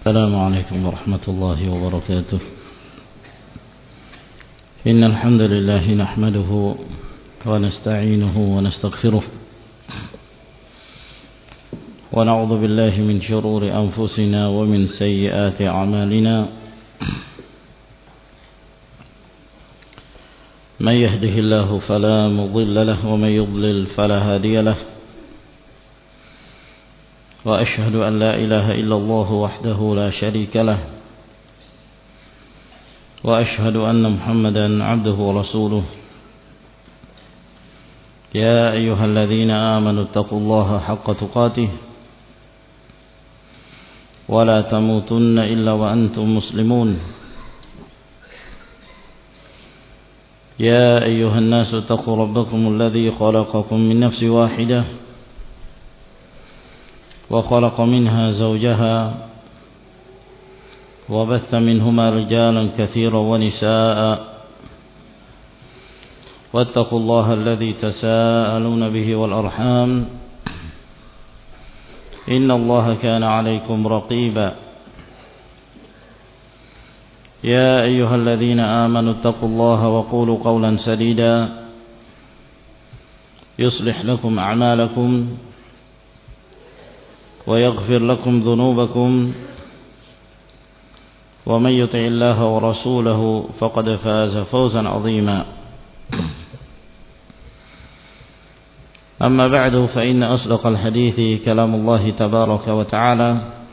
السلام عليكم ورحمة الله وبركاته. إن الحمد لله نحمده ونستعينه ونستغفره ونعوذ بالله من شرور أنفسنا ومن سيئات أعمالنا. من يهده الله فلا مضل له ومن يضلل فلا هادي له. وأشهد أن لا إله إلا الله وحده لا شريك له. وأشهد أن محمدا عبده ورسوله. يا أيها الذين آمنوا اتقوا الله حق تقاته ولا تموتن إلا وأنتم مسلمون. يا أيها الناس اتقوا ربكم الذي خلقكم من نفس واحدة وخلق منها زوجها وبث منهما رجالا كثيرا ونساء واتقوا الله الذي تساءلون به والأرحام إن الله كان عليكم رقيبا. يا أيها الذين آمنوا اتقوا الله وقولوا قولا سديدا يصلح لكم أعمالكم ويغفر لكم ذنوبكم ومن يطع الله ورسوله فقد فاز فوزا عظيما. أما بعد فإن أصدق الحديث كلام الله تبارك وتعالى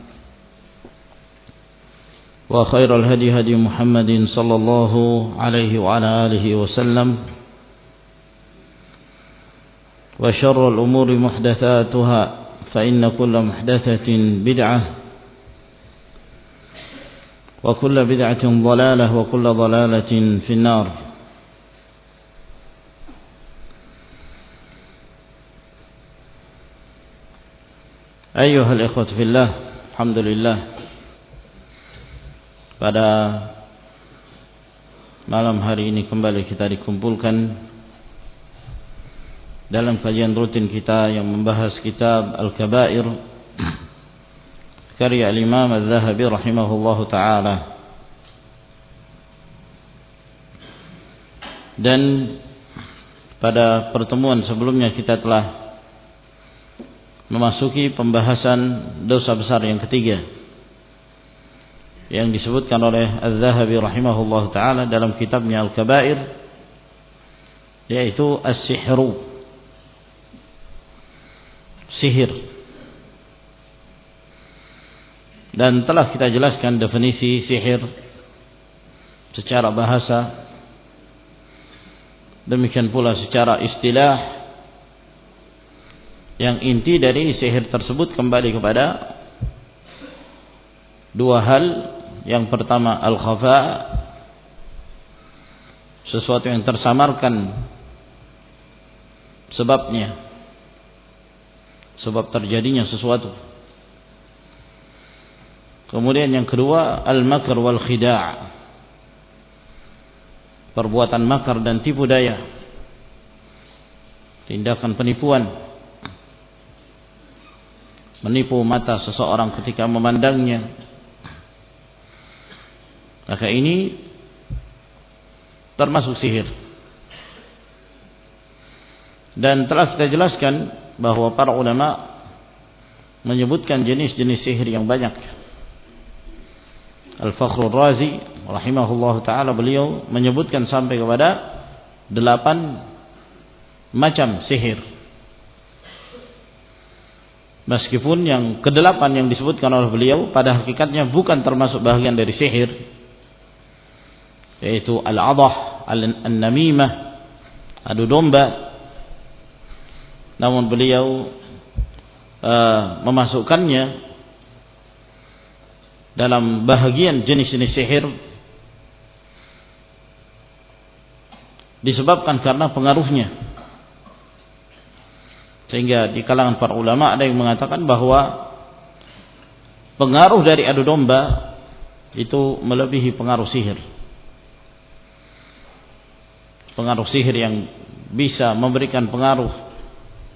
وخير الهدي هدي محمد صلى الله عليه وعلى آله وسلم وشر الأمور محدثاتها فإن كل محدثة بدعة وكل بدعة ضلالة وكل ضلالة في النار. أيها الإخوة في الله, alhamdulillah, pada malam hari ini kembali kita dikumpulkan dalam kajian rutin kita yang membahas kitab Al-Kabair karya Al-Imam Al-Zahabi rahimahullahu ta'ala. Dan pada pertemuan sebelumnya kita telah memasuki pembahasan dosa besar yang ketiga yang disebutkan oleh Al-Zahabi rahimahullahu ta'ala dalam kitabnya Al-Kabair, yaitu as-sihru, sihir. Dan telah kita jelaskan definisi sihir secara bahasa, demikian pula secara istilah, yang inti dari sihir tersebut kembali kepada dua hal. Yang pertama al-khafa, sesuatu yang tersamarkan sebabnya, sebab terjadinya sesuatu. Kemudian yang kedua al-makr wal khida', perbuatan makar dan tipu daya, tindakan penipuan, menipu mata seseorang ketika memandangnya. Maka ini termasuk sihir. Dan telah kita jelaskan bahwa para ulama menyebutkan jenis-jenis sihir yang banyak. Al-Fakhrur Razi rahimahullah ta'ala, beliau menyebutkan sampai kepada 8 macam sihir. Meskipun yang ke-8 yang disebutkan oleh beliau pada hakikatnya bukan termasuk bahagian dari sihir, yaitu al-adah, al-namimah, adu domba. Namun beliau memasukkannya dalam bahagian jenis-jenis sihir disebabkan karena pengaruhnya. Sehingga di kalangan para ulama ada yang mengatakan bahwa pengaruh dari adu domba itu melebihi pengaruh sihir. Pengaruh sihir yang bisa memberikan pengaruh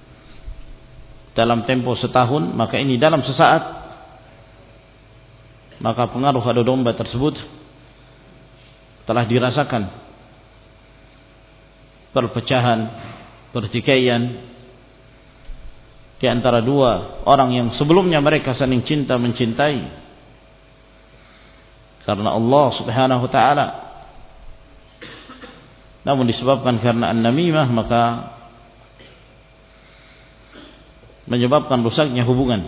dalam tempo setahun, maka ini dalam sesaat maka pengaruh adu domba tersebut telah dirasakan perpecahan, pertikaian di antara dua orang yang sebelumnya mereka saling cinta mencintai karena Allah Subhanahu wa taala. Namun disebabkan karena an-namimah maka menyebabkan rusaknya hubungan.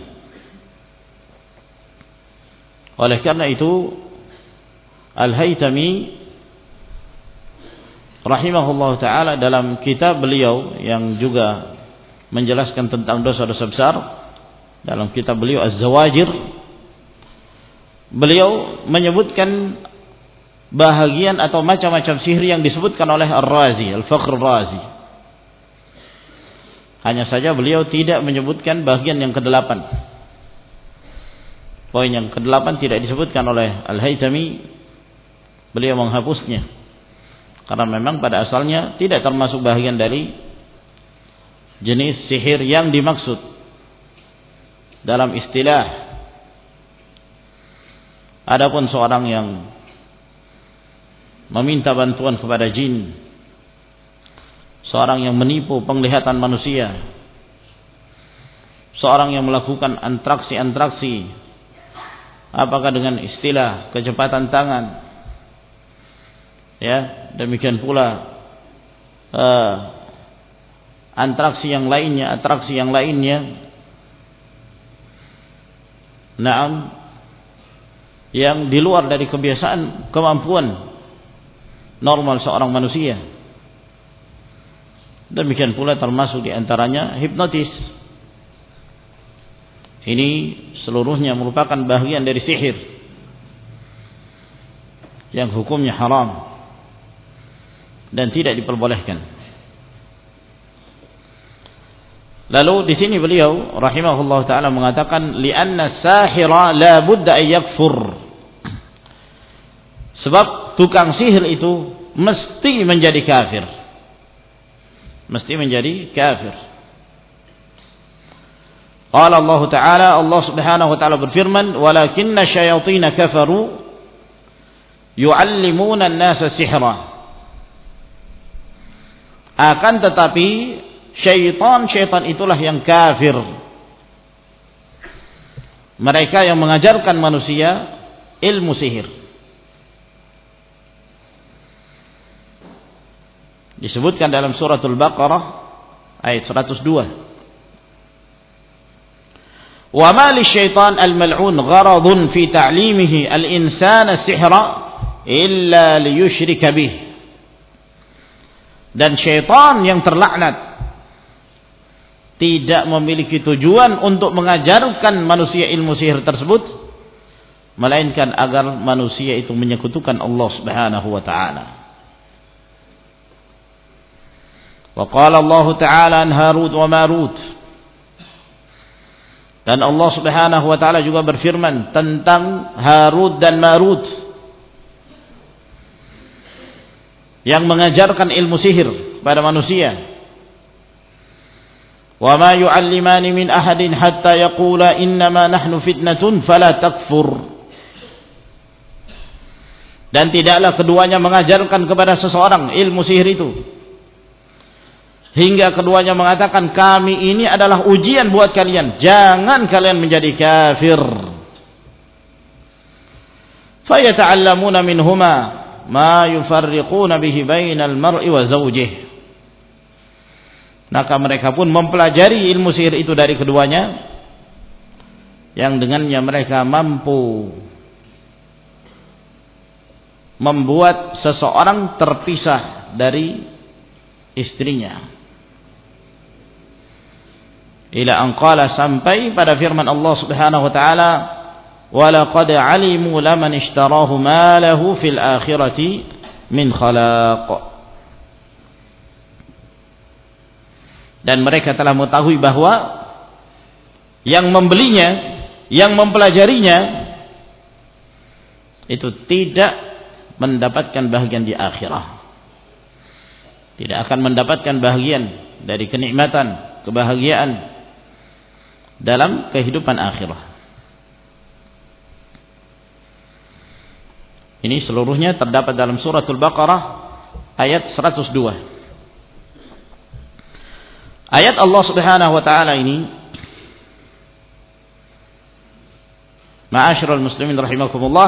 Oleh karena itu Al-Haytami rahimahullah taala dalam kitab beliau yang juga menjelaskan tentang dosa-dosa besar, dalam kitab beliau Az-Zawajir, beliau menyebutkan bahagian atau macam-macam sihir yang disebutkan oleh Ar-Razi, Al-Fakhr Razi. Hanya saja beliau tidak menyebutkan bagian yang ke-8. Poin yang ke-8 tidak disebutkan oleh Al-Haytami. Beliau menghapusnya karena memang pada asalnya tidak termasuk bahagian dari jenis sihir yang dimaksud dalam istilah. Adapun seorang yang meminta bantuan kepada jin, seorang yang menipu penglihatan manusia, seorang yang melakukan antraksi-antraksi, apakah dengan istilah kecepatan tangan, ya, demikian pula atraksi yang lainnya, naam, yang di luar dari kebiasaan kemampuan normal seorang manusia. Demikian pula termasuk di antaranya hipnotis. Ini seluruhnya merupakan bahagian dari sihir yang hukumnya haram dan tidak diperbolehkan. Lalu di sini beliau rahimahullah taala mengatakan li'anna sahira la budda ay yakfur. Sebab tukang sihir itu mesti menjadi kafir. Mesti menjadi kafir. Qala Allah taala, Allah Subhanahu wa taala berfirman, "Walakinna syayatin kafaru yu'allimuna an-nasa sihra." Akan tetapi syaitan itulah yang kafir. Mereka yang mengajarkan manusia ilmu sihir. Disebutkan dalam suratul Baqarah ayat 102. Wa ma lisyaitan al-mal'un gharadun fi ta'limihi al-insana sihra illa liyushrika bih. Dan syaitan yang terlaknat tidak memiliki tujuan untuk mengajarkan manusia ilmu sihir tersebut melainkan agar manusia itu menyekutukan Allah Subhanahu wa taala. Wa qala Allah taala an Harut wa Marut. Dan Allah Subhanahu wa taala juga berfirman tentang Harut dan Marut yang mengajarkan ilmu sihir kepada manusia. Wa ma yu'allimani min ahadin hatta yaqula innama nahnu fitnatun fala takfur. Dan tidaklah keduanya mengajarkan kepada seseorang ilmu sihir itu hingga keduanya mengatakan kami ini adalah ujian buat kalian, jangan kalian menjadi kafir. Fayata'allamuna minhuma ma yufarriquna bihi bainal mar'i wa zawjihi. Maka mereka pun mempelajari ilmu sihir itu dari keduanya yang dengannya mereka mampu membuat seseorang terpisah dari istrinya. Ila anqala, sampai pada firman Allah Subhanahu wa taala, "Wa laqad 'alimu laman ishtarahu ma lahu fil akhirati min khalaq." Dan mereka telah mengetahui bahwa yang membelinya, yang mempelajarinya itu tidak mendapatkan bahagian di akhirah. Tidak akan mendapatkan bahagian dari kenikmatan, kebahagiaan dalam kehidupan akhirah. Ini seluruhnya terdapat dalam suratul Baqarah ayat 102. Ayat Allah Subhanahu wa taala ini, ma'asyiral muslimin rahimakumullah,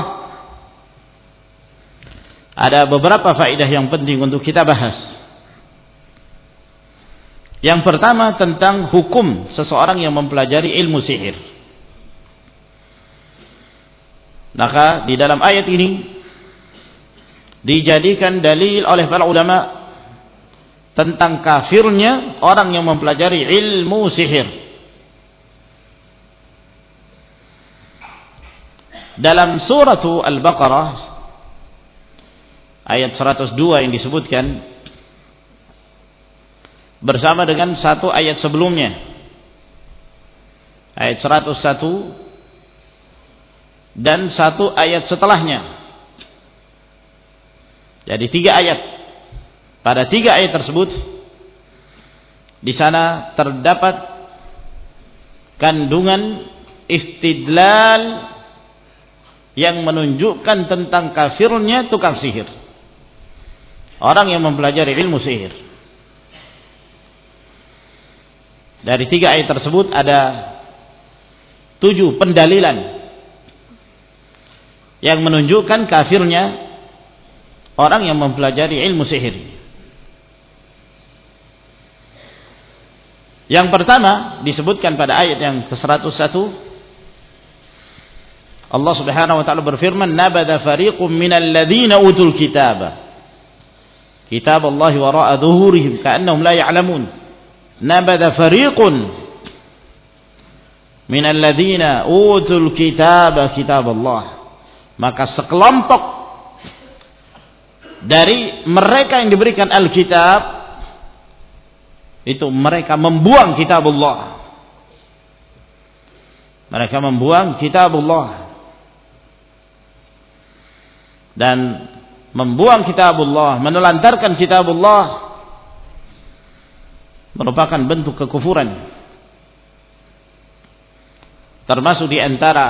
ada beberapa faedah yang penting untuk kita bahas. Yang pertama tentang hukum seseorang yang mempelajari ilmu sihir. Maka di dalam ayat ini dijadikan dalil oleh para ulama tentang kafirnya orang yang mempelajari ilmu sihir. Dalam surah Al-Baqarah ayat 102 yang disebutkan bersama dengan satu ayat sebelumnya, ayat 101 dan satu ayat setelahnya. Jadi 3 ayat. Pada 3 ayat tersebut di sana terdapat kandungan istidlal yang menunjukkan tentang kafirnya tukang sihir, orang yang mempelajari ilmu sihir. Dari 3 ayat tersebut ada 7 pendalilan yang menunjukkan kafirnya orang yang mempelajari ilmu sihir. Yang pertama disebutkan pada ayat yang ke-101, Allah Subhanahu wa taala berfirman, "Nabadha fariqum minal ladzina utul kitaba kitaballahi wara'a dhuhurihim ka'annahum la ya'lamun." Nabadha fariqun minal ladzina utul kitaba kitaballah. Maka sekelompok dari mereka yang diberikan Alkitab itu mereka membuang kitabullah. Mereka membuang kitabullah. Dan membuang kitabullah, menelantarkan kitabullah merupakan bentuk kekufuran. Termasuk di antara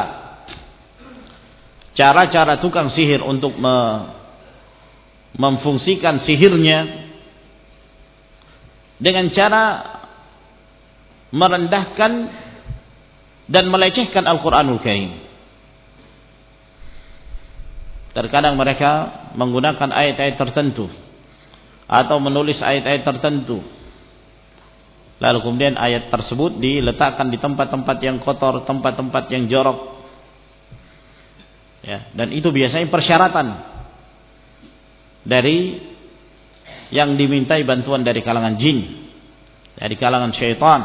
cara-cara tukang sihir untuk memfungsikan sihirnya dengan cara merendahkan dan melecehkan Al-Quranul Karim. Terkadang mereka menggunakan ayat-ayat tertentu atau menulis ayat-ayat tertentu, lalu kemudian ayat tersebut diletakkan di tempat-tempat yang kotor, tempat-tempat yang jorok, ya, dan itu biasanya persyaratan dari yang dimintai bantuan dari kalangan jin, dari kalangan syaitan.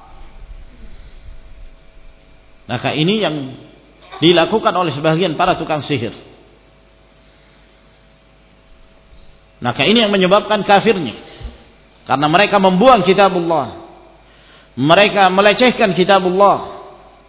Maka ini yang dilakukan oleh sebagian para tukang sihir. Maka ini yang menyebabkan kafirnya, karena mereka membuang kitabullah, mereka melecehkan kitabullah.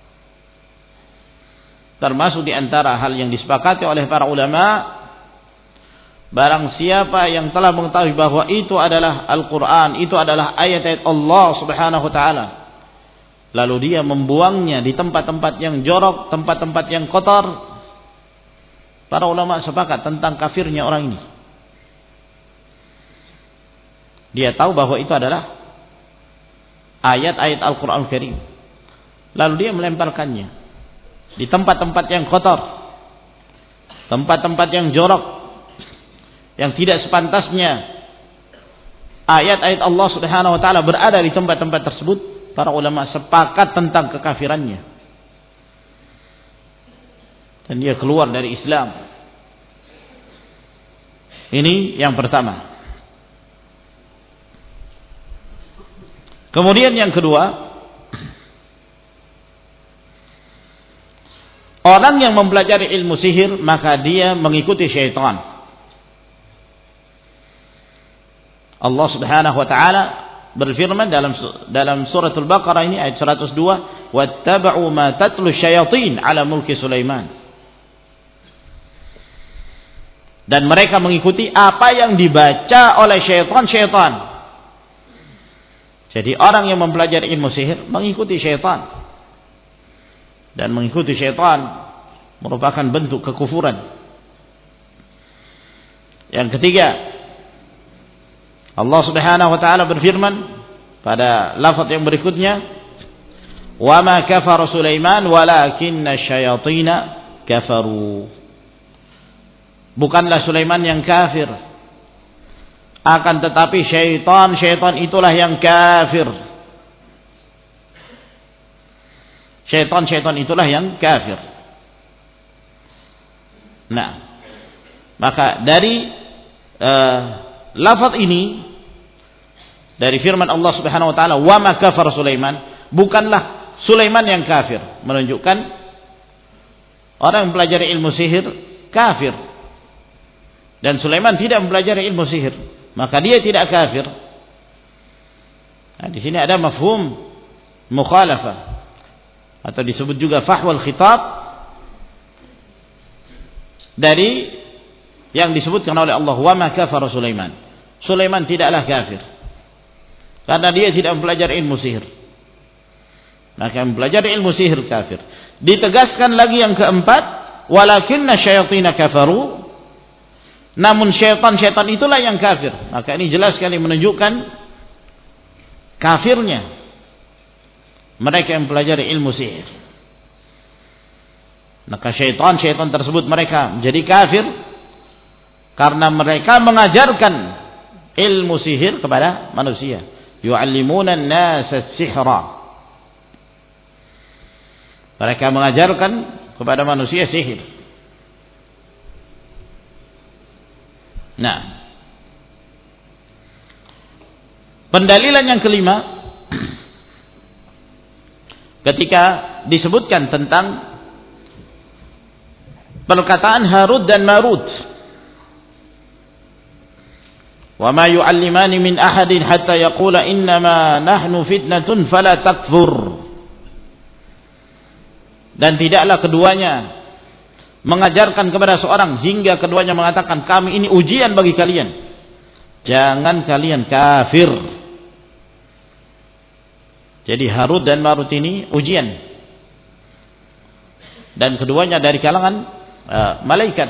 Termasuk di antara hal yang disepakati oleh para ulama, barang siapa yang telah mengetahui bahwa itu adalah Al-Quran, itu adalah ayat-ayat Allah Subhanahu wa ta'ala, lalu dia membuangnya di tempat-tempat yang jorok, tempat-tempat yang kotor, para ulama sepakat tentang kafirnya orang ini. Dia tahu bahwa itu adalah ayat-ayat Al-Quran Karim, lalu dia melemparkannya di tempat-tempat yang kotor, tempat-tempat yang jorok, yang tidak sepantasnya ayat-ayat Allah Subhanahu wa taala berada di tempat-tempat tersebut. Para ulama sepakat tentang kekafirannya dan dia keluar dari Islam. Ini yang pertama. Kemudian yang kedua, orang yang mempelajari ilmu sihir maka dia mengikuti syaitan. Allah Subhanahu wa taala berfirman dalam suratul Baqarah ini ayat 102, "Wattaba'u ma tatlu syayatin 'ala mulki Sulaiman." Dan mereka mengikuti apa yang dibaca oleh syaitan-syaitan. Jadi orang yang mempelajari ilmu sihir mengikuti syaitan. Dan mengikuti syaitan merupakan bentuk kekufuran. Yang ketiga, Allah Subhanahu wa taala berfirman pada lafaz yang berikutnya, "Wa ma kafara Sulaiman walakinna syayatina kafaru." Bukanlah Sulaiman yang kafir, akan tetapi syaitan itulah yang kafir. Syaitan itulah yang kafir. Nah, maka dari lafaz ini, dari firman Allah Subhanahu wa taala, "Wa ma kafara Sulaiman," bukanlah Sulaiman yang kafir, menunjukkan orang yang mempelajari ilmu sihir kafir. Dan Sulaiman tidak mempelajari ilmu sihir, maka dia tidak kafir. Nah, di sini ada mafhum mukhalafah, atau disebut juga fahwal khitab, dari yang disebutkan oleh Allah, "Wa ma kafara Sulaiman." Sulaiman tidaklah kafir, karena dia tidak mempelajari ilmu sihir. Maka mempelajari ilmu sihir kafir. Ditegaskan lagi yang keempat, "Walakinna syayatina kafaru." Namun syaitan itulah yang kafir. Maka ini jelas sekali menunjukkan kafirnya mereka yang mempelajari ilmu sihir. Maka syaitan tersebut mereka menjadi kafir karena mereka mengajarkan ilmu sihir kepada manusia. Yu'allimuna an-nasa as-sihra. Mereka mengajarkan kepada manusia sihir. Nah, pendalilan yang kelima, ketika disebutkan tentang perkataan Harut dan Marut, "Wa ma yu'allimani min ahadin hatta yaqula innama nahnu fitnatun fala takfur." Dan tidaklah keduanya mengajarkan kepada seorang hingga keduanya mengatakan, "Kami ini ujian bagi kalian, jangan kalian kafir." Jadi Harut dan Marut ini ujian, dan keduanya dari kalangan malaikat.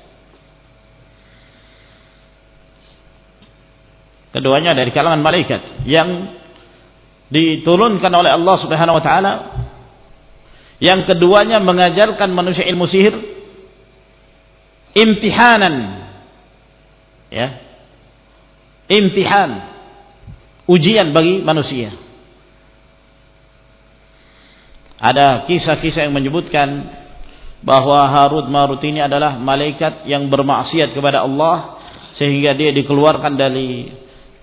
Keduanya dari kalangan malaikat yang diturunkan oleh Allah Subhanahu wa taala. Yang keduanya mengajarkan manusia ilmu sihir imtihanan, ya, imtihan, ujian bagi manusia. Ada kisah-kisah yang menyebutkan bahwa Harut Marut ini adalah malaikat yang bermaksiat kepada Allah, sehingga dia dikeluarkan dari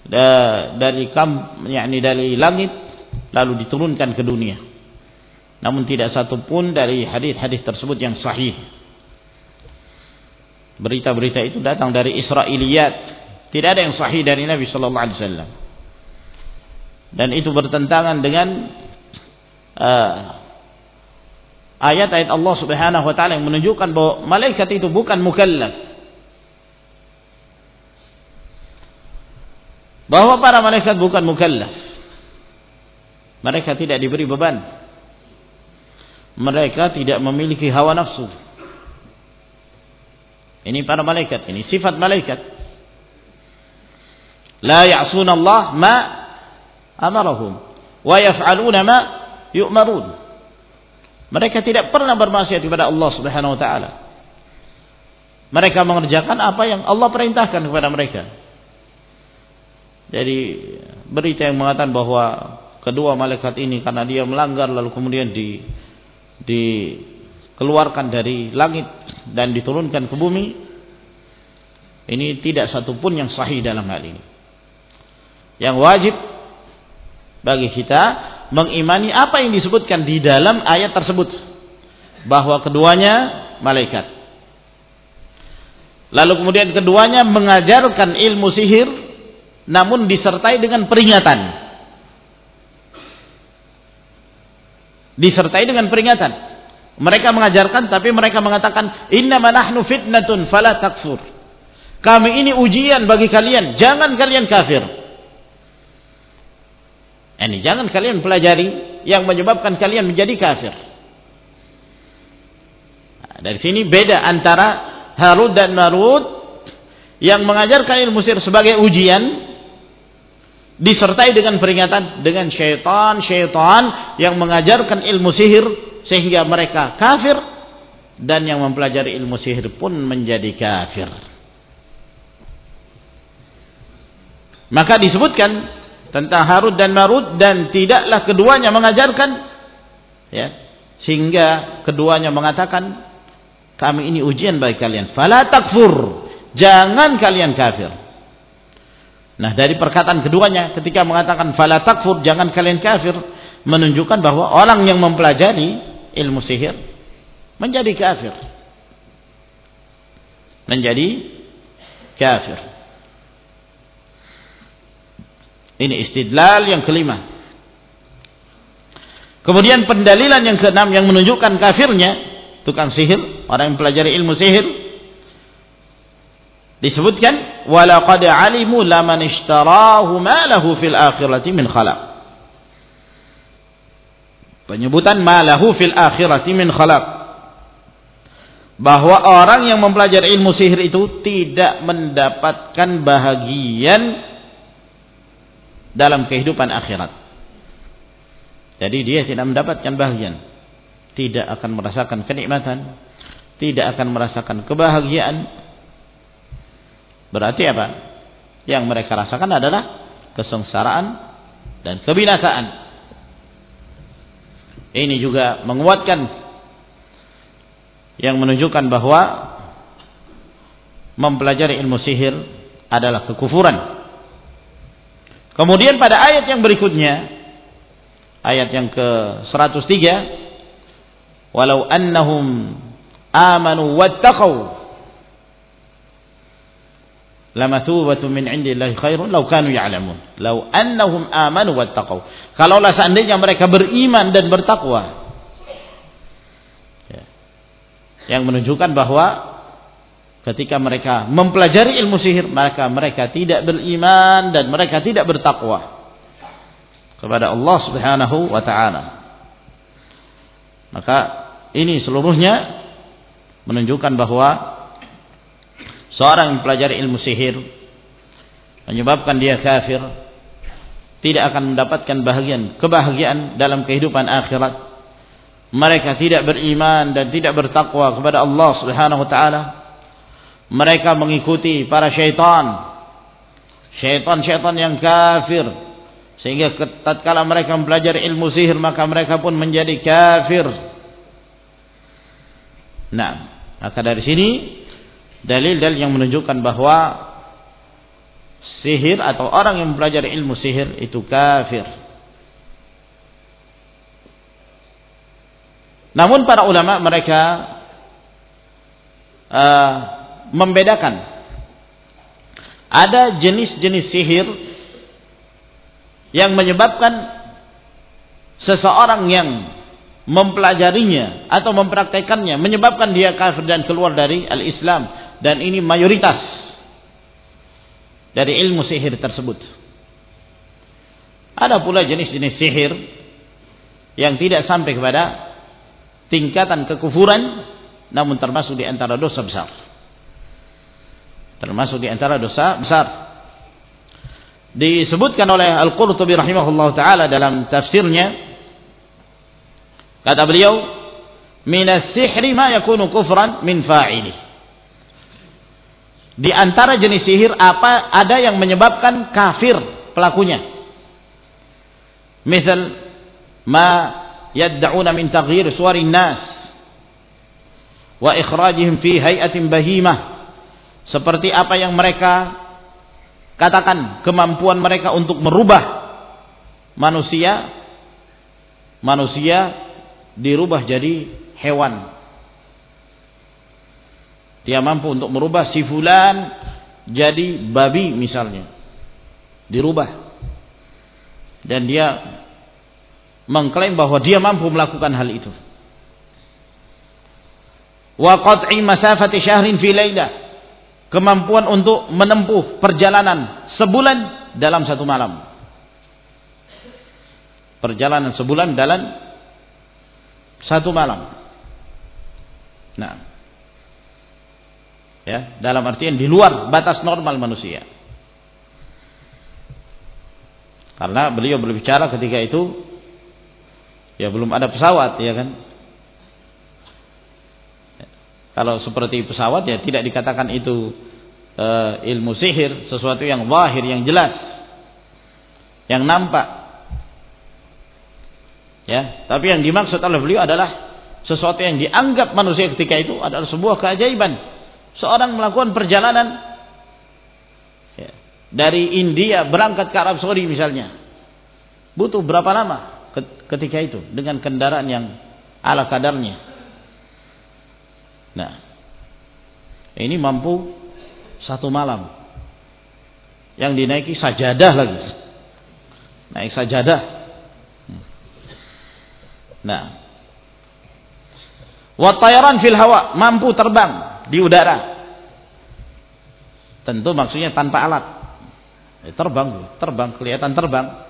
langit lalu diturunkan ke dunia. Namun tidak satu pun dari hadis-hadis tersebut yang sahih. Berita-berita itu datang dari Israiliyat, tidak ada yang sahih dari Nabi sallallahu alaihi wasallam. Dan itu bertentangan dengan ayat-ayat Allah Subhanahu wa taala yang menunjukkan bahwa malaikat itu bukan mukallaf. Bahwa para malaikat bukan mukallaf. Mereka tidak diberi beban. Mereka tidak memiliki hawa nafsu. Ini para malaikat, ini sifat malaikat. La ya'suna Allah ma amarahum wa yaf'aluna ma yu'marun. Mereka tidak pernah bermaksiat kepada Allah Subhanahu wa taala. Mereka mengerjakan apa yang Allah perintahkan kepada mereka. Jadi berita yang mengatakan bahwa kedua malaikat ini karena dia melanggar lalu kemudian dikeluarkan dari langit dan diturunkan ke bumi, ini tidak satupun yang sahih dalam hal ini. Yang wajib bagi kita mengimani apa yang disebutkan di dalam ayat tersebut, bahwa keduanya malaikat. Lalu kemudian keduanya mengajarkan ilmu sihir, namun disertai dengan peringatan. Disertai dengan peringatan. Mereka mengajarkan tapi mereka mengatakan, "Innama nahnu fitnatun fala takfur." Kami ini ujian bagi kalian, jangan kalian kafir. Ini jangan kalian pelajari yang menyebabkan kalian menjadi kafir. Nah, dari sini beda antara Harut dan Marut yang mengajarkan ilmu sihir sebagai ujian disertai dengan peringatan dengan syaitan yang mengajarkan ilmu sihir sehingga mereka kafir, dan yang mempelajari ilmu sihir pun menjadi kafir. Maka disebutkan tentang Harut dan Marut, dan tidaklah keduanya mengajarkan, ya, sehingga keduanya mengatakan, kami ini ujian bagi kalian, fala takfur, jangan kalian kafir. Nah, dari perkataan keduanya ketika mengatakan fala takfur, jangan kalian kafir, menunjukkan bahwa orang yang mempelajari ilmu sihir menjadi kafir. Menjadi kafir. Ini istidlal yang kelima. Kemudian pendalilan yang keenam yang menunjukkan kafirnya tukang sihir, orang yang mempelajari ilmu sihir, disebutkan walaqad alimu laman ishtarahu ma lahu fil akhirati min khalaq. Penyebutan ma lahu fil akhirati min khalaq, bahwa orang yang mempelajari ilmu sihir itu tidak mendapatkan bahagian dalam kehidupan akhirat. Jadi dia tidak mendapatkan bahagian, tidak akan merasakan kenikmatan, tidak akan merasakan kebahagiaan. Berarti apa? Yang mereka rasakan adalah kesengsaraan dan kebinasaan. Ini juga menguatkan yang menunjukkan bahwa mempelajari ilmu sihir adalah kekufuran. Kemudian pada ayat yang berikutnya, ayat yang ke-103, walau annahum amanu wattaqau lamathubatun min indillahi khairun law kanu ya'lamun. Law annahum amanu wattaqau. Kalaulah seandainya mereka beriman dan bertakwa. Ya. Yang menunjukkan bahwa ketika mereka mempelajari ilmu sihir, maka mereka tidak beriman dan mereka tidak bertakwa kepada Allah Subhanahu wa taala. Maka ini seluruhnya menunjukkan bahwa seorang yang mempelajari ilmu sihir menyebabkan dia kafir, tidak akan mendapatkan kebahagiaan dalam kehidupan akhirat. Mereka tidak beriman dan tidak bertakwa kepada Allah Subhanahu wa taala. Mereka mengikuti para syaitan yang kafir, sehingga tatkala mereka mempelajari ilmu sihir maka mereka pun menjadi kafir. Nah, maka dari sini dalil-dalil yang menunjukkan bahwa sihir atau orang yang mempelajari ilmu sihir itu kafir. Namun para ulama mereka membedakan. Ada jenis-jenis sihir yang menyebabkan seseorang yang mempelajarinya atau mempraktekannya menyebabkan dia kafir dan keluar dari al-Islam, dan ini mayoritas dari ilmu sihir tersebut. Ada pula jenis-jenis sihir yang tidak sampai kepada tingkatan kekufuran, namun termasuk di antara dosa besar. Termasuk di antara dosa besar. Disebutkan oleh Al-Qurtubi rahimahullah ta'ala dalam tafsirnya, kata beliau, minas sihri ma yakunu kufran min fa'ili. Di antara jenis sihir ada yang menyebabkan kafir pelakunya. Misal ma yadda'una min taghyir suwarin nas wa ikhrajihim fi hay'atin bahimah. Seperti apa yang mereka katakan, kemampuan mereka untuk merubah manusia dirubah jadi hewan. Dia mampu untuk merubah si fulan jadi babi misalnya, dirubah, dan dia mengklaim bahwa dia mampu melakukan hal itu. Wa qat'i masafati syahrin fi lailah, kemampuan untuk menempuh perjalanan sebulan dalam satu malam. Perjalanan sebulan dalam satu malam. Nah, Ya, dalam artian di luar batas normal manusia. Karena beliau berbicara ketika itu ya belum ada pesawat, ya kan? Kalau seperti pesawat ya tidak dikatakan itu ilmu sihir, sesuatu yang zahir, yang jelas, yang nampak. Ya, tapi yang dimaksud oleh beliau adalah sesuatu yang dianggap manusia ketika itu adalah sebuah keajaiban. Seorang melakukan perjalanan ya, dari India berangkat ke Arab Saudi misalnya, butuh berapa lama ketika itu dengan kendaraan yang ala kadarnya. Nah, ini mampu 1 malam, yang dinaiki sajadah lagi, naik sajadah. Nah, wa tayaran fil hawa, mampu terbang di udara. Tentu maksudnya tanpa alat. Terbang kelihatan terbang.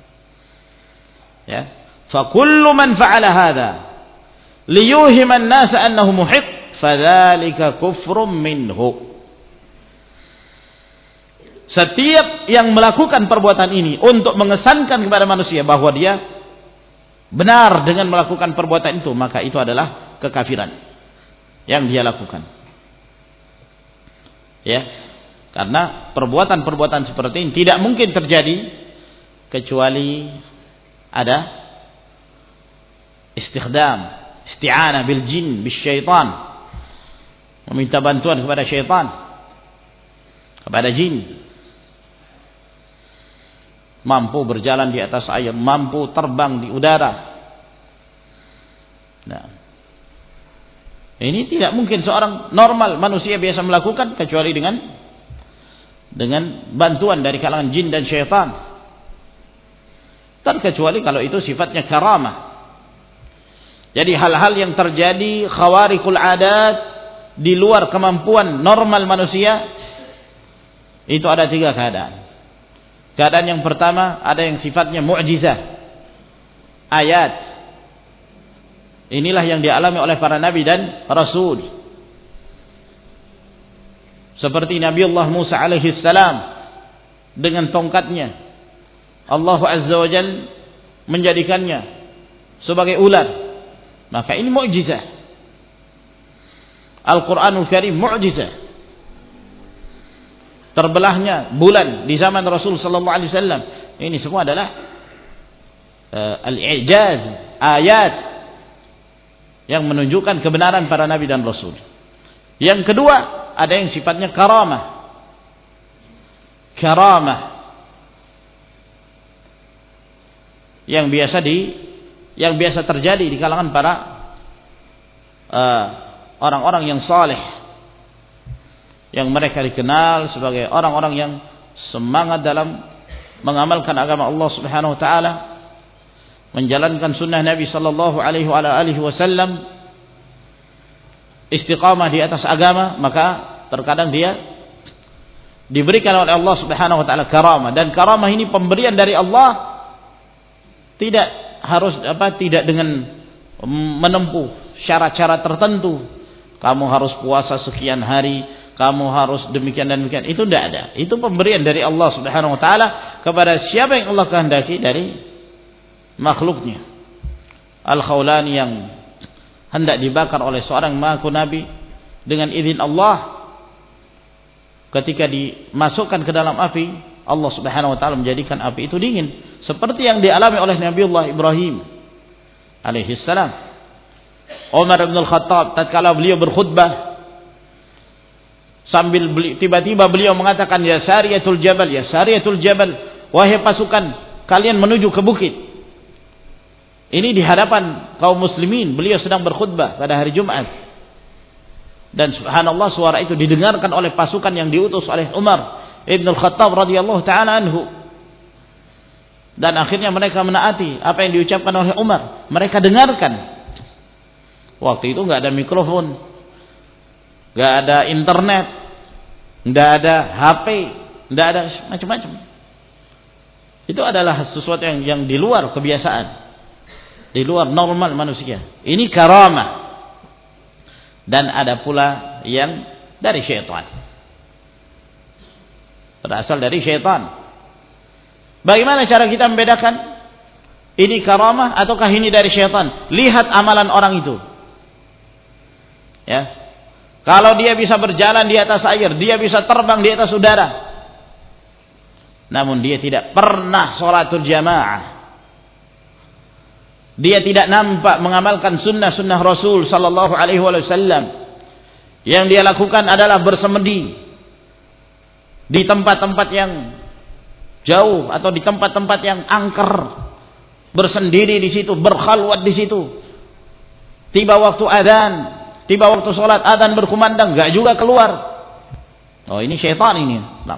Ya. Fa kullu man fa'ala hadha liyuhima an-nas annahu muhiq fadzalika kufrun minhu. Setiap yang melakukan perbuatan ini untuk mengesankan kepada manusia bahwa dia benar dengan melakukan perbuatan itu, maka itu adalah kekafiran yang dia lakukan. Ya, karena perbuatan-perbuatan seperti ini tidak mungkin terjadi kecuali ada isti'anah bil jin, bis syaitan, meminta bantuan kepada syaitan, kepada jin. Mampu berjalan di atas air, mampu terbang di udara. Nah, ini tidak mungkin seorang normal manusia biasa melakukan kecuali dengan bantuan dari kalangan jin dan syaitan. Terkecuali kalau itu sifatnya karamah. Jadi hal-hal yang terjadi khawarikul adat di luar kemampuan normal manusia, itu ada 3 keadaan. Keadaan yang pertama ada yang sifatnya mu'jizah, ayat. Inilah yang dialami oleh para nabi dan rasul. Seperti Nabi Allah Musa alaihi salam dengan tongkatnya, Allah Azza wa Jalla menjadikannya sebagai ular. Maka ini mukjizah. Al-Qur'anul Karim mukjizah. Terbelahnya bulan di zaman Rasul sallallahu alaihi wasallam, ini semua adalah al-i'jaz, ayat yang menunjukkan kebenaran para nabi dan rasul. Yang kedua, ada yang sifatnya karamah. Karamah yang biasa terjadi di kalangan para orang-orang yang saleh, yang mereka dikenal sebagai orang-orang yang semangat dalam mengamalkan agama Allah Subhanahu wa taala, menjalankan sunnah Nabi sallallahu alaihi wasallam, istiqamah di atas agama. Maka terkadang dia diberikan oleh Allah Subhanahu wa taala karamah, dan karamah ini pemberian dari Allah, tidak dengan menempuh syarat-syarat tertentu. Kamu harus puasa sekian hari, kamu harus demikian dan demikian. Itu tidak ada. Itu pemberian dari Allah Subhanahu wa taala kepada siapa yang Allah kehendaki dari makhluknya. Al-Khawlani yang hendak dibakar oleh seorang mengaku nabi, dengan izin Allah, ketika dimasukkan ke dalam api, Allah Subhanahu wa taala menjadikan api itu dingin, seperti yang dialami oleh Nabiullah Ibrahim alaihi salam. Umar bin Al-Khattab tatkala beliau berkhutbah, sambil tiba-tiba beliau mengatakan, ya Sariyatul Jabal, ya Sariyatul Jabal, wahai pasukan kalian menuju ke bukit. Ini di hadapan kaum muslimin, beliau sedang berkhutbah pada hari Jumat. Dan subhanallah, suara itu didengarkan oleh pasukan yang diutus oleh Umar Ibn Al-Khattab radhiyallahu ta'ala anhu. Dan akhirnya mereka menaati apa yang diucapkan oleh Umar. Mereka dengarkan. Waktu itu enggak ada mikrofon, enggak ada internet, enggak ada HP, enggak ada macam-macam. Itu adalah sesuatu yang di luar kebiasaan, di luar normal manusia. Ini karamah. Dan ada pula yang dari syaitan. Berasal dari syaitan. Bagaimana cara kita membedakan ini karamah ataukah ini dari syaitan? Lihat amalan orang itu. Ya. Kalau dia bisa berjalan di atas air, dia bisa terbang di atas udara. Namun dia tidak pernah sholatul jamaah. Dia tidak nampak mengamalkan sunnah-sunnah Rasul sallallahu alaihi wasallam. Yang dia lakukan adalah bersemedi di tempat-tempat yang jauh atau di tempat-tempat yang angker, bersendiri di situ, berkhalwat di situ. Tiba waktu adzan, tiba waktu salat adzan berkumandang, enggak juga keluar. Oh, ini syaitan ini. Nah.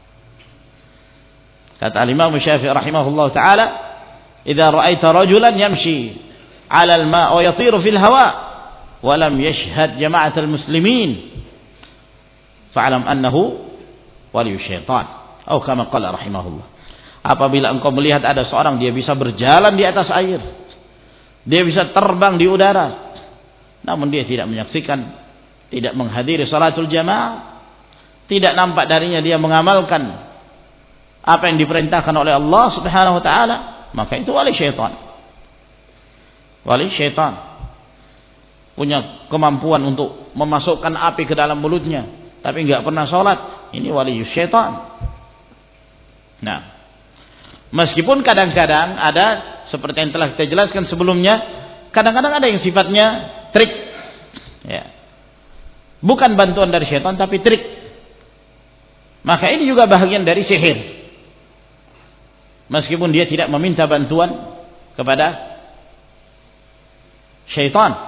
Kata Imam Syafi'i rahimahullah taala, "Idza ra'aita rajulan yamshi 'ala al-ma' wa yatiru fil hawa wa lam yashhad jama'atal muslimin, fa'lam annahu waliy syaitan." Atau kama qala rahimahullah. Apabila engkau melihat ada seorang dia bisa berjalan di atas air, dia bisa terbang di udara, namun dia tidak menyaksikan, tidak menghadiri salatul jamaah, tidak nampak darinya dia mengamalkan apa yang diperintahkan oleh Allah Subhanahu wa taala, maka itu wali syaitan. Wali syaitan punya kemampuan untuk memasukkan api ke dalam mulutnya, tapi enggak pernah salat. Ini wali syaitan. Nah, meskipun kadang-kadang ada seperti yang telah kita jelaskan sebelumnya, kadang-kadang ada yang sifatnya trik, ya. Bukan bantuan dari syaitan tapi trik. Maka ini juga bahagian dari sihir. Meskipun dia tidak meminta bantuan kepada syaitan.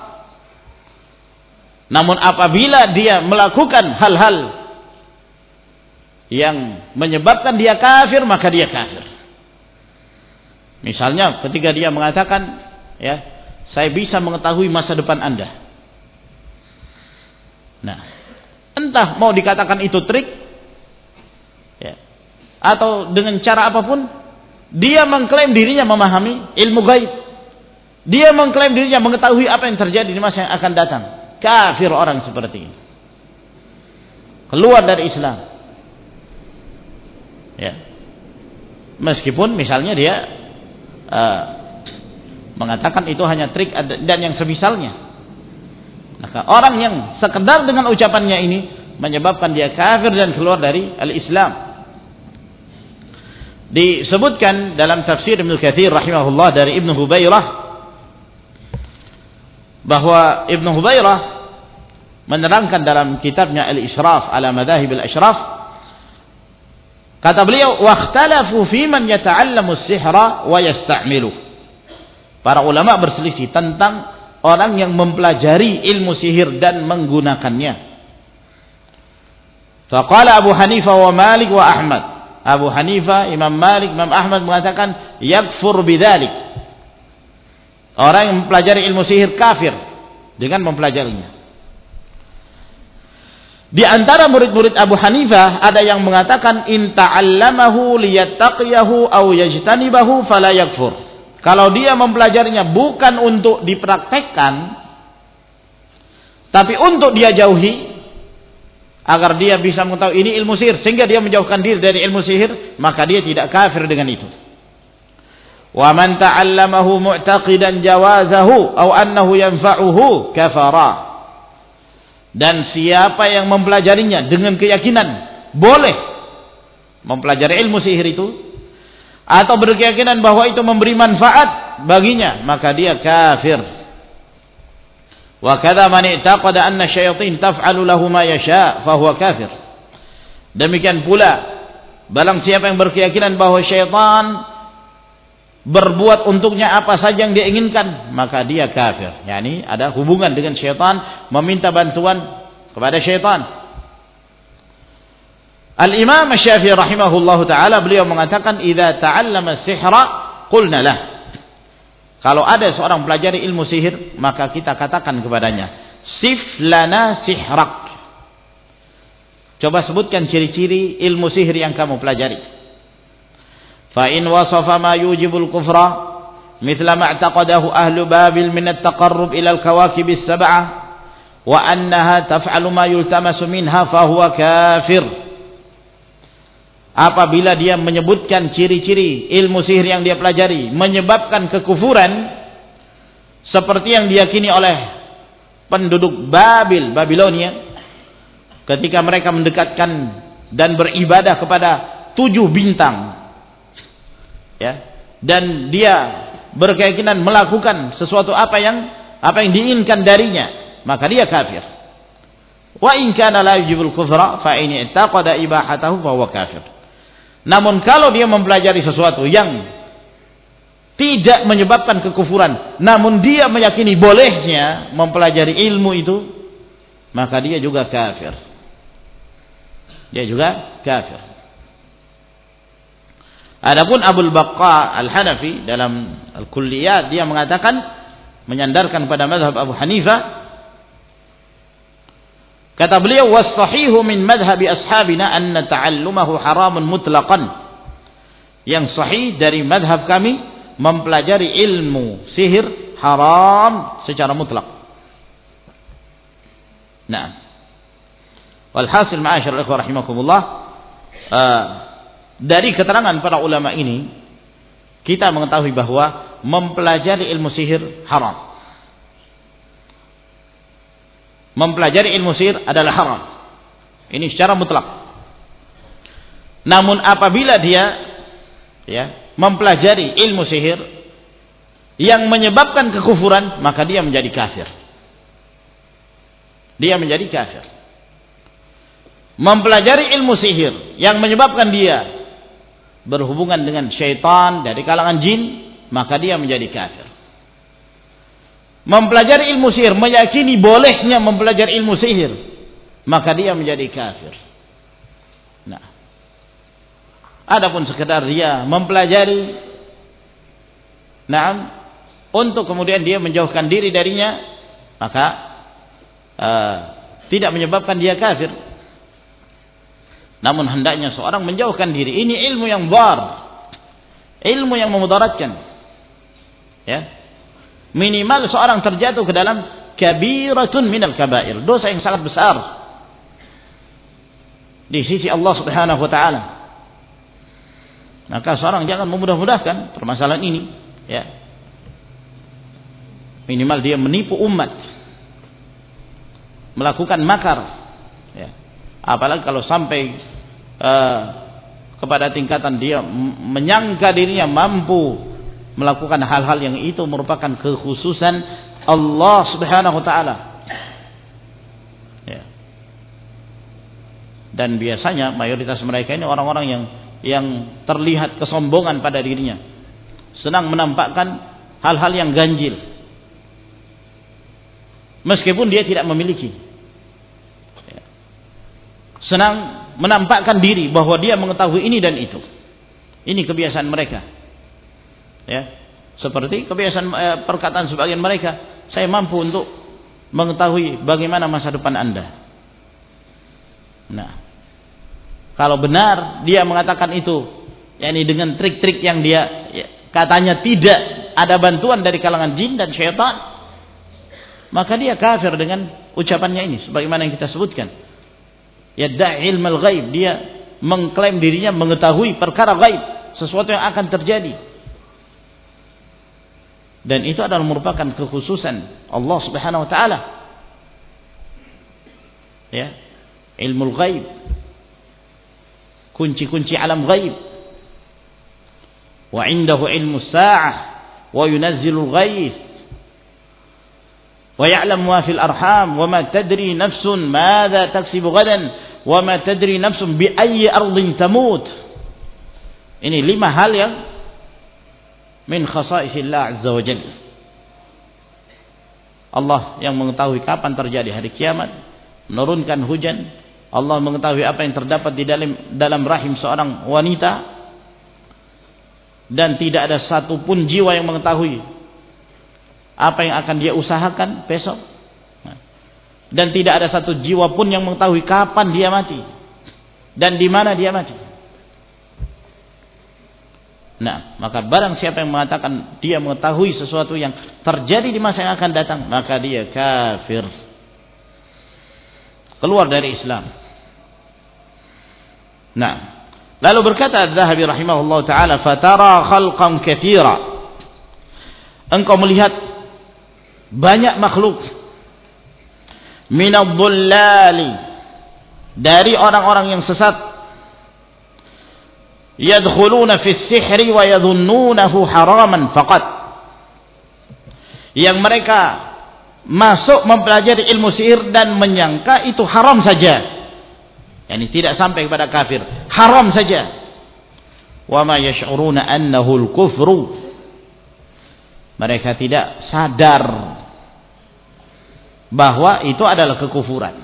Namun apabila dia melakukan hal-hal yang menyebabkan dia kafir, maka dia kafir. Misalnya ketika dia mengatakan, ya, saya bisa mengetahui masa depan Anda. Nah, entah mau dikatakan itu trik, ya, atau dengan cara apapun, dia mengklaim dirinya memahami ilmu gaib. Dia mengklaim dirinya mengetahui apa yang terjadi di masa yang akan datang. Kafir orang seperti ini. Keluar dari Islam. Ya. Meskipun misalnya dia mengatakan itu hanya trik dan yang semisalnya. Maka orang yang sekedar dengan ucapannya ini menyebabkan dia kafir dan keluar dari al-Islam. Disebutkan dalam tafsir Ibnu Katsir rahimahullah dari Ibnu Hubairah bahwa Ibnu Hubairah menerangkan dalam kitabnya Al-Ishraf ala Madahib al-Ashraf, kata beliau, "Wakhtalafu fi man yata'allamu as-sihra wa yasta'milu." Para ulama berselisih tentang orang yang mempelajari ilmu sihir dan menggunakannya. Faqala Abu Hanifah wa Malik wa Ahmad. Abu Hanifah, Imam Malik, Imam Ahmad mengatakan yakfur bidzalik. Orang yang mempelajari ilmu sihir kafir dengan mempelajarinya. Di antara murid-murid Abu Hanifah ada yang mengatakan in ta'allamahu liyattaqiyahu aw yajtanibahu fala yakfur. Kalau dia mempelajarinya bukan untuk dipraktekkan tapi untuk dia jauhi agar dia bisa mengetahui ini ilmu sihir sehingga dia menjauhkan diri dari ilmu sihir, maka dia tidak kafir dengan itu. Wa man ta'allamahu mu'taqidan jawazahu aw annahu yanfa'uhu kafara. Dan siapa yang mempelajarinya dengan keyakinan boleh mempelajari ilmu sihir itu atau berkeyakinan bahwa itu memberi manfaat baginya, maka dia kafir. Wa kadza man i'taqada anna syayatin taf'alu lahu ma yasha fa huwa kafir. Demikian pula barang siapa yang berkeyakinan bahwa syaitan berbuat untuknya apa saja yang dia inginkan, maka dia kafir. Yani ada hubungan dengan syaitan, meminta bantuan kepada syaitan. Al-Imam Syafi'i rahimahullahu taala beliau mengatakan idza ta'allama sihra qulna lah. Kalau ada seorang pelajari ilmu sihir, maka kita katakan kepadanya, sif lana sihrak. Coba sebutkan ciri-ciri ilmu sihir yang kamu pelajari. فإن وصف ما يوجب الكفر مثل ما اعتقده أهل بابل من التقرب إلى الكواكب السبعة wa annaha taf'alu ma yultamasu minha fahuwa kafir. Apabila dia menyebutkan ciri-ciri ilmu sihir yang dia pelajari menyebabkan kekufuran seperti yang diyakini oleh penduduk Babilonia ketika mereka mendekatkan dan beribadah kepada 7 bintang, ya, dan dia berkeyakinan melakukan sesuatu apa yang diinginkan darinya, maka dia kafir. Wa in kana la yujibul kufra fa in i'taqada ibahatahu fa huwa kafir. Namun kalau dia mempelajari sesuatu yang tidak menyebabkan kekufuran, namun dia meyakini bolehnya mempelajari ilmu itu, maka dia juga kafir. Dia juga kafir. Adapun Abul Baqqa Al-Hanafi dalam Al-Kulliyat, dia mengatakan, menyandarkan pada mazhab Abu Hanifah, kata beliau, was-sahihu min madhhabi ashabina anna ta'allumahu haramun mutlaqan. Yang sahih dari madhab kami, mempelajari ilmu sihir haram secara mutlak. Nah, walhasil ma'asyiral ikhwah rahimakumullah, dari keterangan para ulama ini kita mengetahui bahwa mempelajari ilmu sihir haram. Mempelajari ilmu sihir adalah haram. Ini secara mutlak. Namun apabila dia, ya, mempelajari ilmu sihir yang menyebabkan kekufuran, maka dia menjadi kafir. Dia menjadi kafir. Mempelajari ilmu sihir yang menyebabkan dia berhubungan dengan syaitan dari kalangan jin, maka dia menjadi kafir. Mempelajari ilmu sihir, meyakini bolehnya mempelajari ilmu sihir, maka dia menjadi kafir. Nah, adapun sekedar dia mempelajari, nah, untuk kemudian dia menjauhkan diri darinya, maka tidak menyebabkan dia kafir. Namun hendaknya seorang menjauhkan diri. Ini ilmu yang dhar, ilmu yang memudaratkan, ya. Minimal seorang terjatuh ke dalam kabiratun minal kabair, dosa yang sangat besar di sisi Allah Subhanahu wa taala. Maka seorang jangan memudah-mudahkan permasalahan ini, ya. Minimal dia menipu umat, melakukan makar, ya. Apalagi kalau sampai kepada tingkatan dia menyangka dirinya mampu melakukan hal-hal yang itu merupakan kekhususan Allah Subhanahu wa taala. Ya. Dan biasanya mayoritas mereka ini orang-orang yang terlihat kesombongan pada dirinya. Senang menampakkan hal-hal yang ganjil. Meskipun dia tidak memiliki. Ya. Senang menampakkan diri bahwa dia mengetahui ini dan itu. Ini kebiasaan mereka. Ya, seperti kebiasaan perkataan sebagian mereka, saya mampu untuk mengetahui bagaimana masa depan Anda. Nah, kalau benar dia mengatakan itu, yakni dengan trik-trik yang dia, ya, katanya tidak ada bantuan dari kalangan jin dan syaitan, maka dia kafir dengan ucapannya ini, sebagaimana yang kita sebutkan. Yadda'i ilmal ghaib, dia mengklaim dirinya mengetahui perkara gaib, sesuatu yang akan terjadi. Dan itu adalah merupakan kekhususan Allah Subhanahu wa taala. Ya, ilmu ghaib. Kunci-kunci alam ghaib. Wa 'indahu ilmu as-sa'ah wa yunazzilu al-ghaith. Wa ya'lamu ma fil arham wa ma tadri nafsun madza taksibu ghadan wa ma tadri nafsun bi ayyi ardin tamut. Ini 5 hal yang min khasaisillah azza wa jalla. Allah yang mengetahui kapan terjadi hari kiamat, menurunkan hujan. Allah mengetahui apa yang terdapat di dalam rahim seorang wanita, dan tidak ada satupun jiwa yang mengetahui apa yang akan dia usahakan besok, dan tidak ada satu jiwa pun yang mengetahui kapan dia mati dan di mana dia mati. Nah, maka barang siapa yang mengatakan dia mengetahui sesuatu yang terjadi di masa yang akan datang, maka dia kafir. keluar dari Islam. Nah, lalu berkata Az-Zahabi rahimahullah taala, "Fatara khalqan katsira." Engkau melihat banyak makhluk minadh-dhullali, dari orang-orang yang sesat, yadkhuluna fi as-sihri wa yadhunnunahu haraman faqat, yang mereka masuk mempelajari ilmu sihir dan menyangka itu haram saja. Yani tidak sampai kepada kafir, haram saja. Wa ma yash'uruna annahu al-kufru. Mereka tidak sadar bahwa itu adalah kekufuran.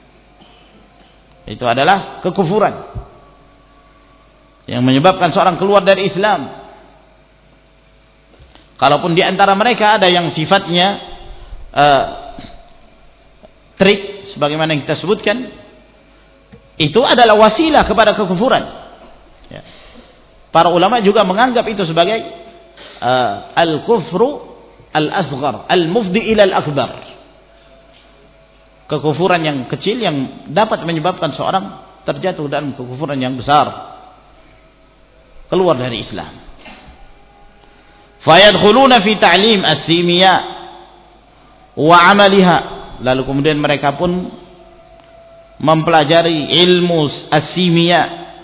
Itu adalah kekufuran yang menyebabkan seorang keluar dari Islam. Kalaupun di antara mereka ada yang sifatnya trik, sebagaimana yang kita sebutkan, itu adalah wasilah kepada kekufuran. Ya. Para ulama juga menganggap itu sebagai al-kufru al-asghar, al-mufdi ila al-akbar. Kekufuran yang kecil yang dapat menyebabkan seorang terjatuh dalam kekufuran yang besar, keluar dari Islam. Fayadkhuluna fi ta'lim as-simia wa 'amaliha. Lalu kemudian mereka pun mempelajari ilmu as-simia.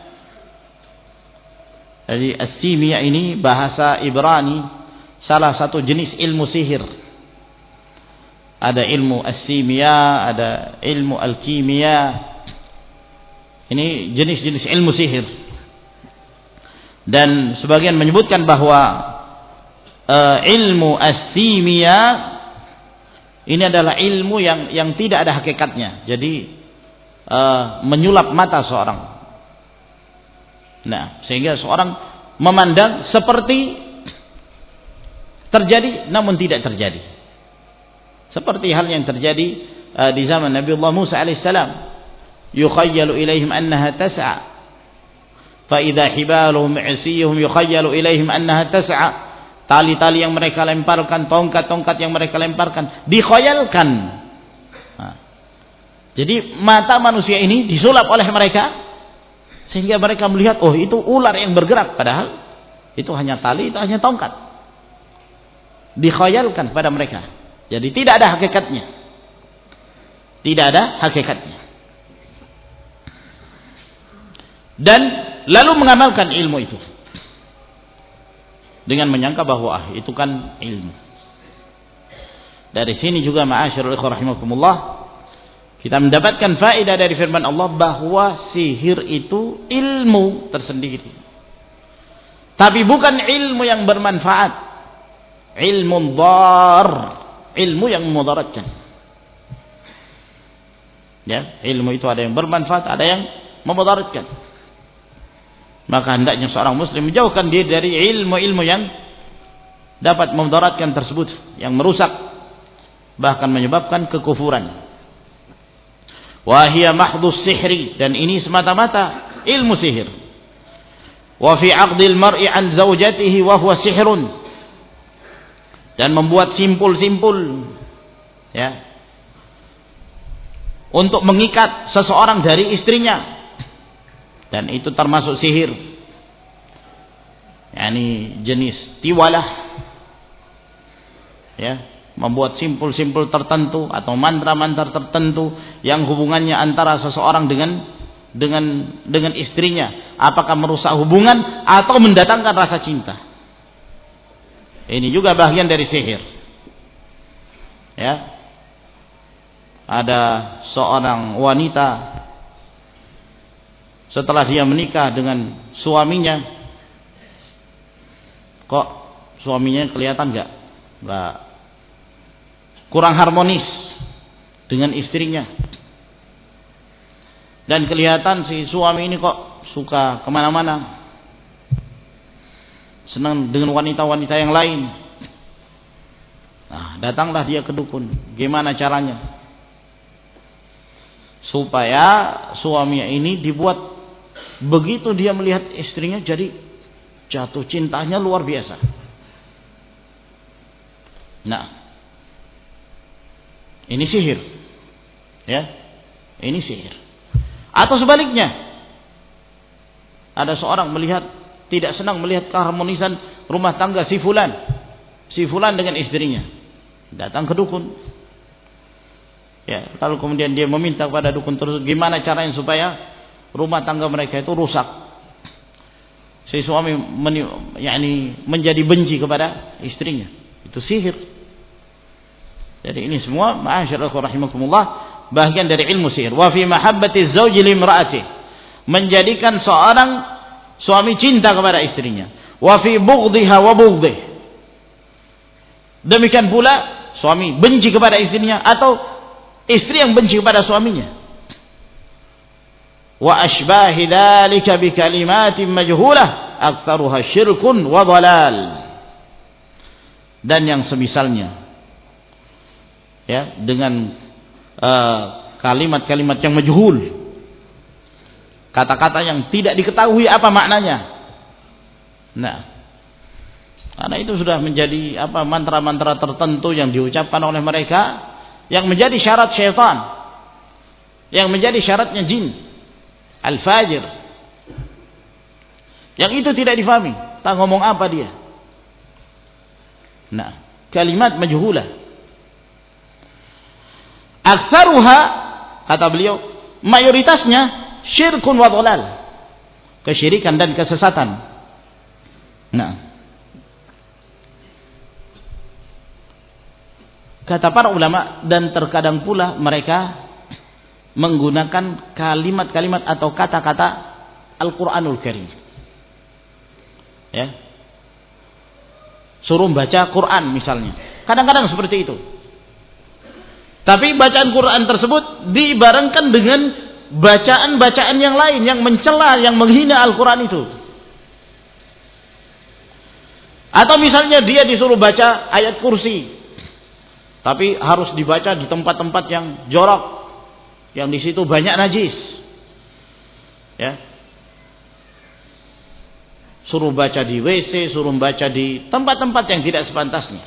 Jadi as-simia ini bahasa Ibrani, salah satu jenis ilmu sihir. Ada ilmu as-simia, ada ilmu al-kimia. Ini jenis-jenis ilmu sihir. Dan sebagian menyebutkan bahwa ilmu as-simia ini adalah ilmu yang tidak ada hakikatnya. Jadi menyulap mata seorang. Nah, sehingga seorang memandang seperti terjadi namun tidak terjadi. Seperti hal yang terjadi di zaman Nabiullah Musa alaihissalam. Yukhayyalu ilaihim annaha tas'a. Fa idza hibaluhum 'isiyuhum yukhayyalu ilaihim annaha tas'a. Tali-tali yang mereka lemparkan, tongkat-tongkat yang mereka lemparkan, dikhayalkan. Jadi mata manusia ini disulap oleh mereka sehingga mereka melihat, oh itu ular yang bergerak, padahal itu hanya tali, itu hanya tongkat. Dikhayalkan pada mereka. Jadi tidak ada hakikatnya. Tidak ada hakikatnya. Dan lalu mengamalkan ilmu itu dengan menyangka bahwa itu kan ilmu. Dari sini juga ma'asyiral ikhwah rahimakumullah, kita mendapatkan faedah dari firman Allah bahwa sihir itu ilmu tersendiri. Tapi bukan ilmu yang bermanfaat. Ilmu dhar, ilmu yang memudaratkan. Ya, ilmu itu ada yang bermanfaat, ada yang memudaratkan. Maka hendaknya seorang muslim menjauhkan diri dari ilmu-ilmu yang dapat memudaratkan tersebut, yang merusak, bahkan menyebabkan kekufuran. Wahia mahdus sihri, dan ini semata-mata ilmu sihir. Wa fi 'aqdil mar'i an zaujatihi wa huwa sihrun, dan membuat simpul-simpul, ya, untuk mengikat seseorang dari istrinya, dan itu termasuk sihir. Yani jenis tiwalah, ya, membuat simpul-simpul tertentu atau mantra-mantra tertentu yang hubungannya antara seseorang dengan istrinya, apakah merusak hubungan atau mendatangkan rasa cinta. Ini juga bagian dari sihir. Ya. Ada seorang wanita setelah dia menikah dengan suaminya, kok suaminya kelihatan enggak kurang harmonis dengan istrinya, dan kelihatan si suami ini kok suka kemana-mana, senang dengan wanita-wanita yang lain. Nah, datanglah dia ke dukun. Gimana caranya supaya suaminya ini dibuat begitu dia melihat istrinya jadi jatuh cintanya luar biasa. Nah, ini sihir, ya, Ini sihir. Atau sebaliknya, ada seorang tidak senang melihat keharmonisan rumah tangga si fulan dengan istrinya, datang ke dukun. Ya, lalu kemudian dia meminta kepada dukun tersebut gimana caranya supaya rumah tangga mereka itu rusak. Si suami menjadi benci kepada istrinya. Itu sihir. Jadi ini semua ma'asyiral rahimakumullah bagian dari ilmu sihir. Wa fi mahabbati zauji limra'ati, menjadikan seorang suami cinta kepada istrinya. Wa fi bughdhiha wa bughdih, demikian pula suami benci kepada istrinya atau istri yang benci kepada suaminya. Wa ashbahi dzalika bi kalimatin majhulah aktsaruha syirkun wa dhalal, dan yang semisalnya ya dengan kalimat-kalimat yang majhul, kata-kata yang tidak diketahui apa maknanya. Nah, karena itu sudah menjadi mantra-mantra tertentu yang diucapkan oleh mereka, yang menjadi syarat syaitan, yang menjadi syaratnya jin al-fajir, yang itu tidak difahami, tak ngomong apa dia. Nah, kalimat majhulah. Aktsaruha, kata beliau, mayoritasnya syirkun wa dhalal, kesyirikan dan kesesatan. Nah, kata para ulama, dan terkadang pula mereka menggunakan kalimat-kalimat atau kata-kata Al-Quranul Karim. Ya, suruh baca Quran misalnya, kadang-kadang seperti itu. Tapi bacaan Quran tersebut dibarengkan dengan bacaan-bacaan yang lain yang mencela, yang menghina Al-Quran itu. Atau misalnya dia disuruh baca ayat kursi, tapi harus dibaca di tempat-tempat yang jorok, yang di situ banyak najis. Ya. Suruh baca di WC, suruh baca di tempat-tempat yang tidak sepantasnya.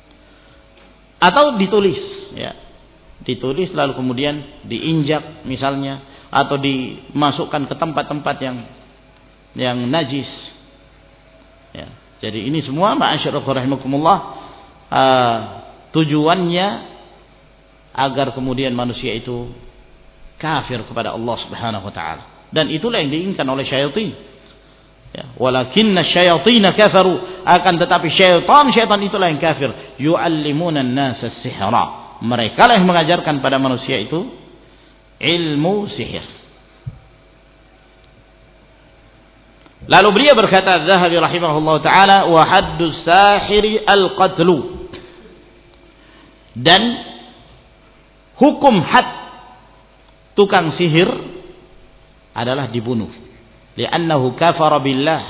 Atau ditulis, ya. Ditulis lalu kemudian diinjak misalnya, atau dimasukkan ke tempat-tempat yang najis. Ya. Jadi ini semua ma'asyiral rahimakumullah, tujuannya agar kemudian manusia itu kafir kepada Allah Subhanahu wa taala, dan itulah yang diinginkan oleh syaitan. Ya, walakinna syayatina kafaru, akan tetapi syaitan itulah yang kafir. Yu'allimuna an-nasa as-sihra, mereka lah yang mengajarkan pada manusia itu ilmu sihir. Lalu beliau berkata, Az-Zahabi rahimahullah taala, wa haddu sahiri al-qatlu, dan hukum had tukang sihir adalah dibunuh. Li'annahu kafara billah,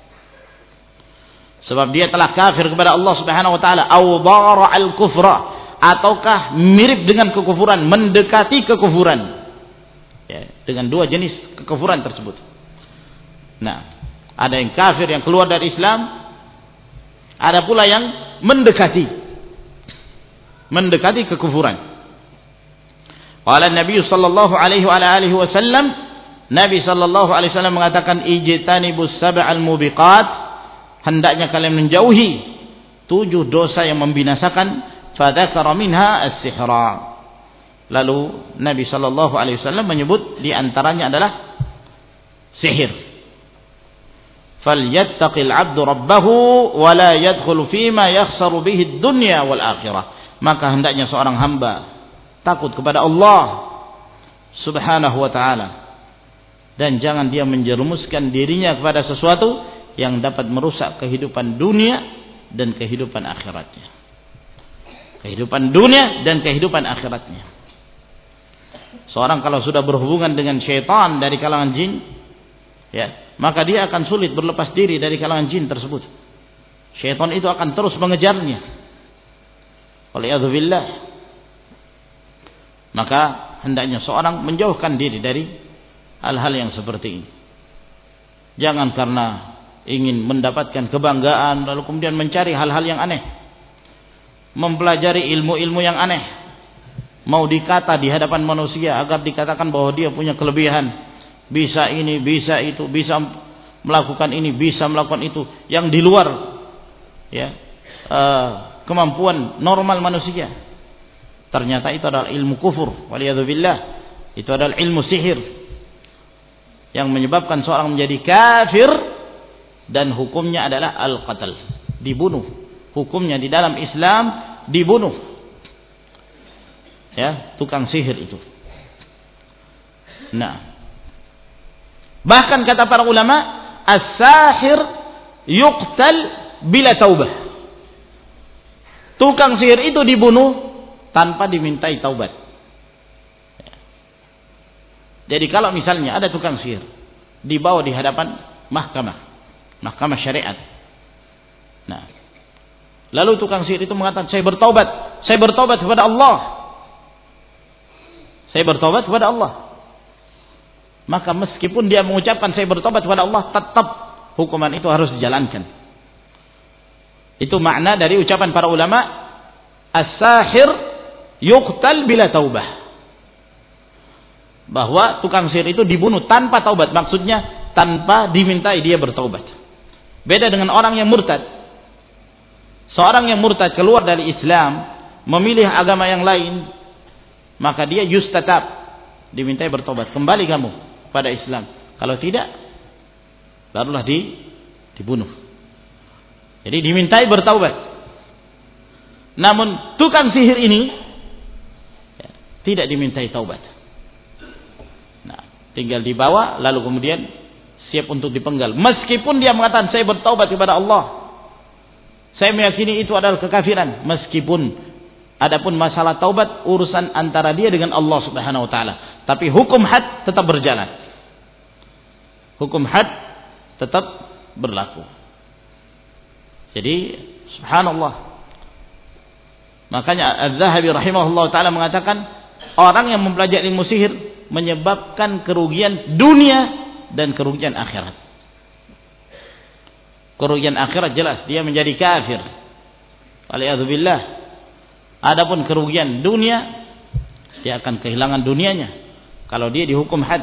sebab dia telah kafir kepada Allah Subhanahu wa taala. Au dhara al-kufra, ataukah mirip dengan kekufuran, mendekati kekufuran. Ya, dengan dua jenis kekufuran tersebut. Nah, ada yang kafir yang keluar dari Islam, ada pula yang mendekati kekufuran. Qala Nabi sallallahu alaihi wa alihi wasallam, Nabi sallallahu alaihi wasallam mengatakan, ijtanibus sab'al mubiqat, hendaknya kalian menjauhi 7 dosa yang membinasakan. Fadzakara minha as-sihra, lalu Nabi sallallahu alaihi wasallam menyebut di antaranya adalah sihir. Falyattaqil 'abdu rabbahu wa la yadkhul fima yakhsaru bihi ad-dunya wal akhirah, maka hendaknya seorang hamba takut kepada Allah Subhanahu wa taala, dan jangan dia menjerumuskan dirinya kepada sesuatu yang dapat merusak kehidupan dunia dan kehidupan akhiratnya. Kehidupan dunia dan kehidupan akhiratnya. Seorang kalau sudah berhubungan dengan syaitan dari kalangan jin, ya, maka dia akan sulit berlepas diri dari kalangan jin tersebut. Syaitan itu akan terus mengejarnya. Waliyadzubillah. Maka hendaknya seorang menjauhkan diri dari hal-hal yang seperti ini. Jangan karena ingin mendapatkan kebanggaan lalu kemudian mencari hal-hal yang aneh, mempelajari ilmu-ilmu yang aneh, mau dikata di hadapan manusia agar dikatakan bahwa dia punya kelebihan, bisa ini, bisa itu, bisa melakukan ini, bisa melakukan itu, yang di luar ya kemampuan normal manusia. Ternyata itu adalah ilmu kufur, waliyadzubillah. Itu adalah ilmu sihir yang menyebabkan seorang menjadi kafir, dan hukumnya adalah al-qatl, dibunuh. Hukumnya di dalam Islam dibunuh. Ya, tukang sihir itu. Nah, bahkan kata para ulama, as-sahir yuqtal bila taubah. Tukang sihir itu dibunuh tanpa dimintai taubat. Jadi kalau misalnya ada tukang sihir dibawa di hadapan mahkamah syariat. Nah, lalu tukang sihir itu mengatakan, saya bertaubat kepada Allah. Saya bertaubat kepada Allah. Maka meskipun dia mengucapkan saya bertobat kepada Allah, tetap hukuman itu harus dijalankan. Itu makna dari ucapan para ulama, as-sahir yuqtal bila taubah. Bahwa tukang sihir itu dibunuh tanpa taubat, maksudnya tanpa dimintai dia bertaubat. Beda dengan orang yang murtad. Seorang yang murtad keluar dari Islam, memilih agama yang lain, maka dia yustatab, dimintai bertobat, kembali kamu pada Islam. Kalau tidak, barulah dibunuh. Jadi dimintai bertaubat. Namun tukang sihir ini tidak dimintai taubat. Nah, tinggal dibawa lalu kemudian siap untuk dipenggal. Meskipun dia mengatakan saya bertaubat kepada Allah, saya meyakini itu adalah kekafiran, meskipun adapun masalah taubat urusan antara dia dengan Allah Subhanahu wa taala. Tapi hukum had tetap berjalan. Hukum had tetap berlaku. Jadi subhanallah. Makanya Az-Zahabi rahimahullah taala mengatakan, orang yang mempelajari ilmu sihir menyebabkan kerugian dunia dan kerugian akhirat. Kerugian akhirat jelas, dia menjadi kafir. Waliyadzubillah. Adapun kerugian dunia, dia akan kehilangan dunianya kalau dia dihukum had.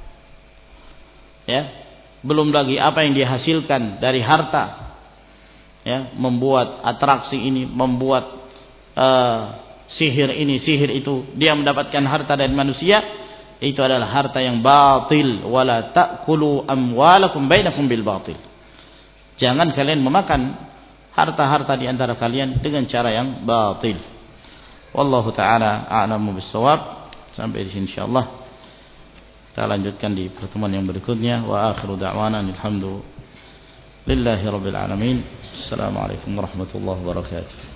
Ya, belum lagi apa yang dihasilkan dari harta. Ya, membuat atraksi ini, membuat sihir ini, sihir itu, dia mendapatkan harta dari manusia, itu adalah harta yang batil. Wala ta'kulu amwalakum bainakum bil batil. Jangan kalian memakan harta-harta di antara kalian dengan cara yang batil. Wallahu ta'ala a'lamu bis-shawab. Sampai di sini insyaallah. Kita lanjutkan di pertemuan yang berikutnya. Wa akhiru da'wana alhamdulillahi rabbil alamin. Assalamualaikum warahmatullahi wabarakatuh.